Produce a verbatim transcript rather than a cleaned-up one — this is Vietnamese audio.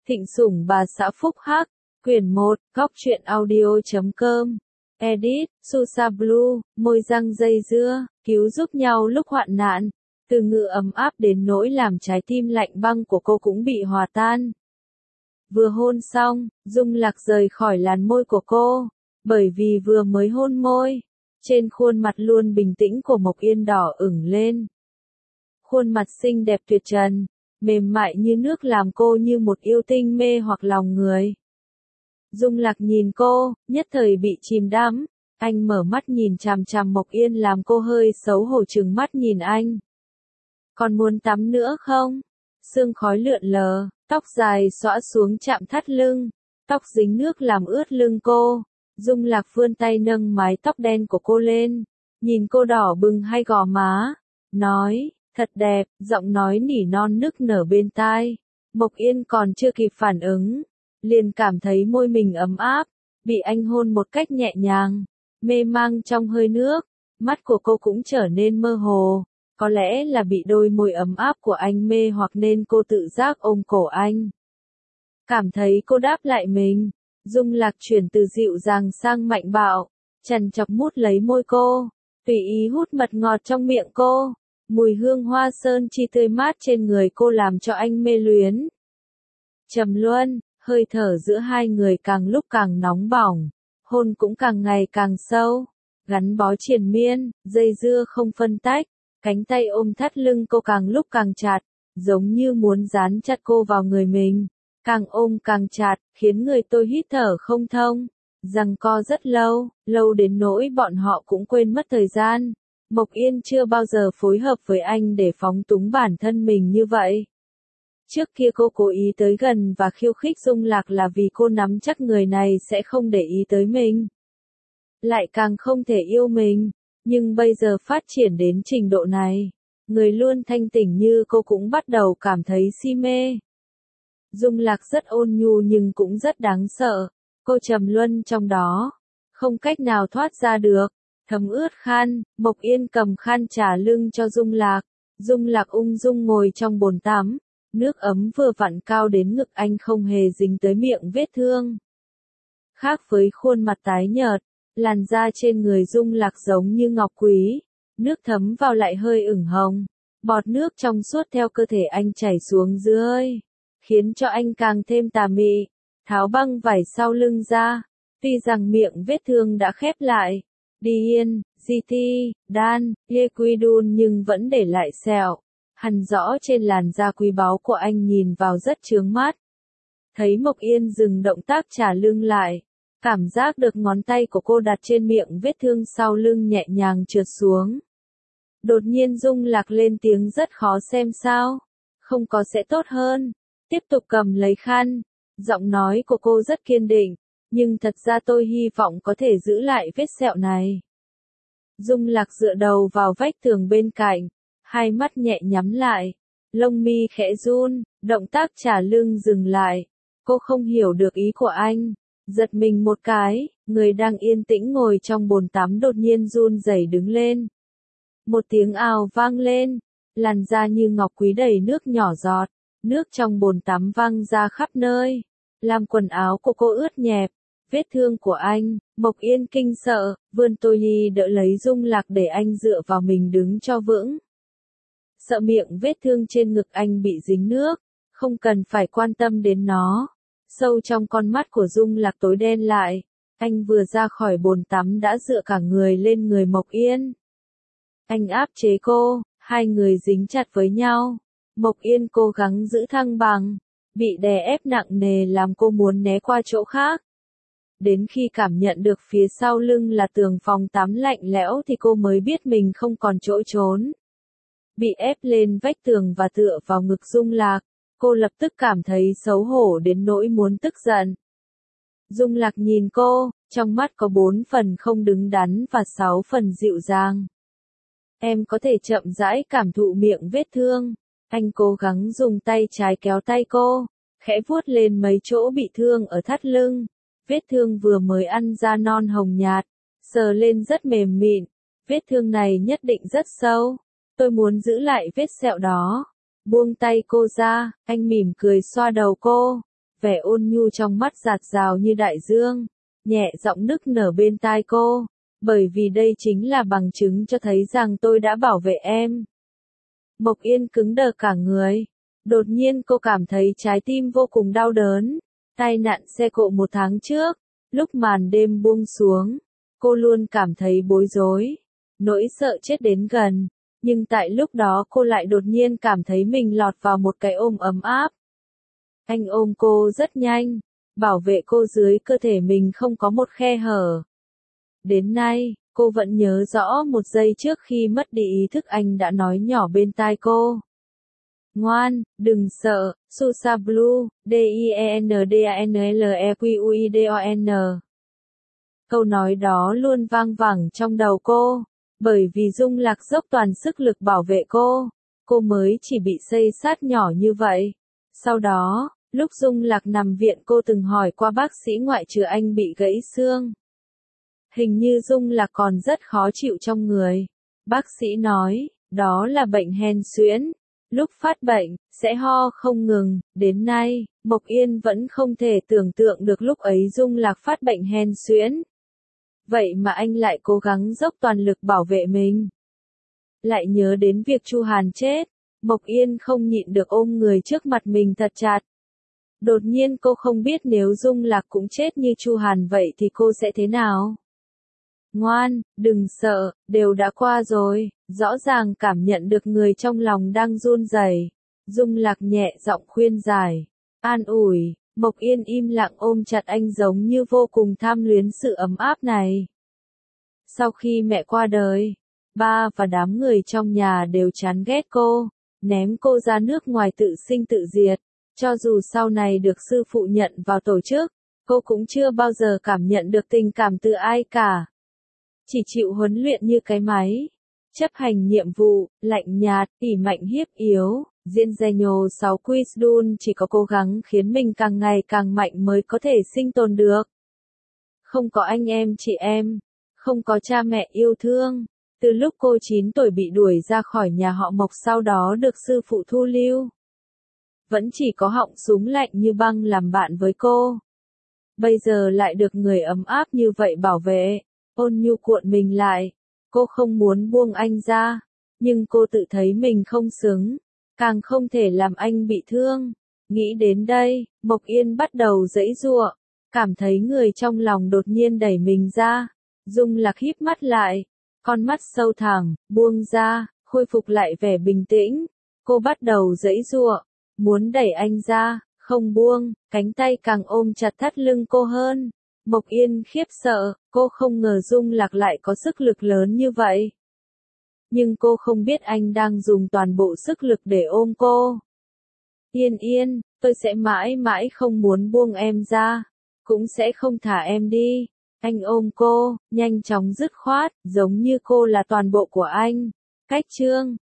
Thịnh Sủng Bà Xã Phúc Hắc, quyển một, góc truyện audio chấm com. Edit, Susa Blue, môi răng dây dưa, cứu giúp nhau lúc hoạn nạn. Từ ngữ ấm áp đến nỗi làm trái tim lạnh băng của cô cũng bị hòa tan. Vừa hôn xong, Dung Lạc rời khỏi làn môi của cô, bởi vì vừa mới hôn môi, trên khuôn mặt luôn bình tĩnh của Mộc Yên đỏ ửng lên. Khuôn mặt xinh đẹp tuyệt trần, mềm mại như nước làm cô như một yêu tinh mê hoặc lòng người. Dung Lạc nhìn cô, nhất thời bị chìm đắm. Anh mở mắt nhìn chằm chằm Mộc Yên làm cô hơi xấu hổ trừng mắt nhìn anh. Còn muốn tắm nữa không? Sương khói lượn lờ, tóc dài xõa xuống chạm thắt lưng, tóc dính nước làm ướt lưng cô. Dung Lạc vươn tay nâng mái tóc đen của cô lên, nhìn cô đỏ bừng hai gò má, nói, thật đẹp, giọng nói nỉ non nức nở bên tai. Mộc Yên còn chưa kịp phản ứng, liền cảm thấy môi mình ấm áp, bị anh hôn một cách nhẹ nhàng, mê mang trong hơi nước, mắt của cô cũng trở nên mơ hồ, có lẽ là bị đôi môi ấm áp của anh mê hoặc nên cô tự giác ôm cổ anh. Cảm thấy cô đáp lại mình, Dung Lạc chuyển từ dịu dàng sang mạnh bạo, chằn chọc mút lấy môi cô, tùy ý hút mật ngọt trong miệng cô, mùi hương hoa sơn chi tươi mát trên người cô làm cho anh mê luyến. Trầm luân, hơi thở giữa hai người càng lúc càng nóng bỏng, hôn cũng càng ngày càng sâu, gắn bó triền miên, dây dưa không phân tách, cánh tay ôm thắt lưng cô càng lúc càng chặt, giống như muốn dán chặt cô vào người mình, càng ôm càng chặt, khiến người tôi hít thở không thông, giằng co rất lâu, lâu đến nỗi bọn họ cũng quên mất thời gian. Mộc Yên chưa bao giờ phối hợp với anh để phóng túng bản thân mình như vậy. Trước kia cô cố ý tới gần và khiêu khích Dung Lạc là vì cô nắm chắc người này sẽ không để ý tới mình, lại càng không thể yêu mình, nhưng bây giờ phát triển đến trình độ này, người luôn thanh tỉnh như cô cũng bắt đầu cảm thấy si mê. Dung Lạc rất ôn nhu nhưng cũng rất đáng sợ, cô trầm luân trong đó, không cách nào thoát ra được, thấm ướt khăn. Mộc Yên cầm khăn trà lưng cho Dung Lạc, Dung Lạc ung dung ngồi trong bồn tắm, nước ấm vừa vặn cao đến ngực anh không hề dính tới miệng vết thương. Khác với khuôn mặt tái nhợt, làn da trên người Dung Lạc giống như ngọc quý, nước thấm vào lại hơi ửng hồng, bọt nước trong suốt theo cơ thể anh chảy xuống dưới, khiến cho anh càng thêm tà mị. Tháo băng vải sau lưng ra, tuy rằng miệng vết thương đã khép lại, Diên, giê tê, đan, liquidun nhưng vẫn để lại sẹo, hằn rõ trên làn da quý báu của anh nhìn vào rất chướng mắt. Thấy Mộc Yên dừng động tác trả lưng lại, cảm giác được ngón tay của cô đặt trên miệng vết thương sau lưng nhẹ nhàng trượt xuống. Đột nhiên Dung Lạc lên tiếng rất khó xem sao, không có sẽ tốt hơn, tiếp tục cầm lấy khăn, giọng nói của cô rất kiên định, nhưng thật ra tôi hy vọng có thể giữ lại vết sẹo này. Dung Lạc dựa đầu vào vách tường bên cạnh, hai mắt nhẹ nhắm lại, lông mi khẽ run, động tác trả lưng dừng lại, cô không hiểu được ý của anh, giật mình một cái, người đang yên tĩnh ngồi trong bồn tắm đột nhiên run rẩy đứng lên. Một tiếng ào vang lên, làn da như ngọc quý đầy nước nhỏ giọt, nước trong bồn tắm văng ra khắp nơi, làm quần áo của cô ướt nhẹp. Vết thương của anh, Mộc Yên kinh sợ, vươn tôi ly đỡ lấy Dung Lạc để anh dựa vào mình đứng cho vững. Sợ miệng vết thương trên ngực anh bị dính nước, không cần phải quan tâm đến nó. Sâu trong con mắt của Dung Lạc tối đen lại, anh vừa ra khỏi bồn tắm đã dựa cả người lên người Mộc Yên. Anh áp chế cô, hai người dính chặt với nhau. Mộc Yên cố gắng giữ thăng bằng, bị đè ép nặng nề làm cô muốn né qua chỗ khác. Đến khi cảm nhận được phía sau lưng là tường phòng tắm lạnh lẽo thì cô mới biết mình không còn chỗ trốn. Bị ép lên vách tường và tựa vào ngực Dung Lạc, cô lập tức cảm thấy xấu hổ đến nỗi muốn tức giận. Dung Lạc nhìn cô, trong mắt có bốn phần không đứng đắn và sáu phần dịu dàng. Em có thể chậm rãi cảm thụ miệng vết thương. Anh cố gắng dùng tay trái kéo tay cô, khẽ vuốt lên mấy chỗ bị thương ở thắt lưng. Vết thương vừa mới ăn ra non hồng nhạt, sờ lên rất mềm mịn, vết thương này nhất định rất sâu, tôi muốn giữ lại vết sẹo đó. Buông tay cô ra, anh mỉm cười xoa đầu cô, vẻ ôn nhu trong mắt dạt dào như đại dương, nhẹ giọng nức nở bên tai cô, bởi vì đây chính là bằng chứng cho thấy rằng tôi đã bảo vệ em. Mộc Yên cứng đờ cả người, đột nhiên cô cảm thấy trái tim vô cùng đau đớn, tai nạn xe cộ một tháng trước, lúc màn đêm buông xuống, cô luôn cảm thấy bối rối, nỗi sợ chết đến gần, nhưng tại lúc đó cô lại đột nhiên cảm thấy mình lọt vào một cái ôm ấm áp. Anh ôm cô rất nhanh, bảo vệ cô dưới cơ thể mình không có một khe hở. Đến nay, cô vẫn nhớ rõ một giây trước khi mất đi ý thức anh đã nói nhỏ bên tai cô. Ngoan, đừng sợ, Susa Blue, D I E N D A N L E Q U I D O N. Câu nói đó luôn vang vẳng trong đầu cô, bởi vì Dung Lạc dốc toàn sức lực bảo vệ cô, cô mới chỉ bị xây sát nhỏ như vậy. Sau đó, lúc Dung Lạc nằm viện cô từng hỏi qua bác sĩ ngoại trừ anh bị gãy xương. Hình như Dung Lạc còn rất khó chịu trong người. Bác sĩ nói, đó là bệnh hen suyễn. Lúc phát bệnh, sẽ ho không ngừng. Đến nay, Mộc Yên vẫn không thể tưởng tượng được lúc ấy Dung Lạc phát bệnh hen suyễn. Vậy mà anh lại cố gắng dốc toàn lực bảo vệ mình. Lại nhớ đến việc Chu Hàn chết, Mộc Yên không nhịn được ôm người trước mặt mình thật chặt. Đột nhiên cô không biết nếu Dung Lạc cũng chết như Chu Hàn vậy thì cô sẽ thế nào. Ngoan, đừng sợ, đều đã qua rồi, rõ ràng cảm nhận được người trong lòng đang run rẩy. Dung Lạc nhẹ giọng khuyên giải, an ủi, Mộc Yên im lặng ôm chặt anh giống như vô cùng tham luyến sự ấm áp này. Sau khi mẹ qua đời, ba và đám người trong nhà đều chán ghét cô, ném cô ra nước ngoài tự sinh tự diệt. Cho dù sau này được sư phụ nhận vào tổ chức, cô cũng chưa bao giờ cảm nhận được tình cảm từ ai cả. Chỉ chịu huấn luyện như cái máy, chấp hành nhiệm vụ, lạnh nhạt, ỷ mạnh hiếp yếu. Diễn Genio sáu Quizduel chỉ có cố gắng khiến mình càng ngày càng mạnh mới có thể sinh tồn được. Không có anh em chị em, không có cha mẹ yêu thương. Từ lúc cô chín tuổi bị đuổi ra khỏi nhà họ Mộc sau đó được sư phụ thu lưu. Vẫn chỉ có họng súng lạnh như băng làm bạn với cô. Bây giờ lại được người ấm áp như vậy bảo vệ, ôn nhu cuộn mình lại. Cô không muốn buông anh ra, nhưng cô tự thấy mình không xứng. Càng không thể làm anh bị thương. Nghĩ đến đây, Mộc Yên bắt đầu giãy giụa, cảm thấy người trong lòng đột nhiên đẩy mình ra. Dung Lạc híp mắt lại, con mắt sâu thẳm, buông ra, khôi phục lại vẻ bình tĩnh. Cô bắt đầu giãy giụa, muốn đẩy anh ra, không buông, cánh tay càng ôm chặt thắt lưng cô hơn. Mộc Yên khiếp sợ, cô không ngờ Dung Lạc lại có sức lực lớn như vậy. Nhưng cô không biết anh đang dùng toàn bộ sức lực để ôm cô. Yên Yên, tôi sẽ mãi mãi không muốn buông em ra, cũng sẽ không thả em đi. Anh ôm cô, nhanh chóng dứt khoát, giống như cô là toàn bộ của anh. Cách chương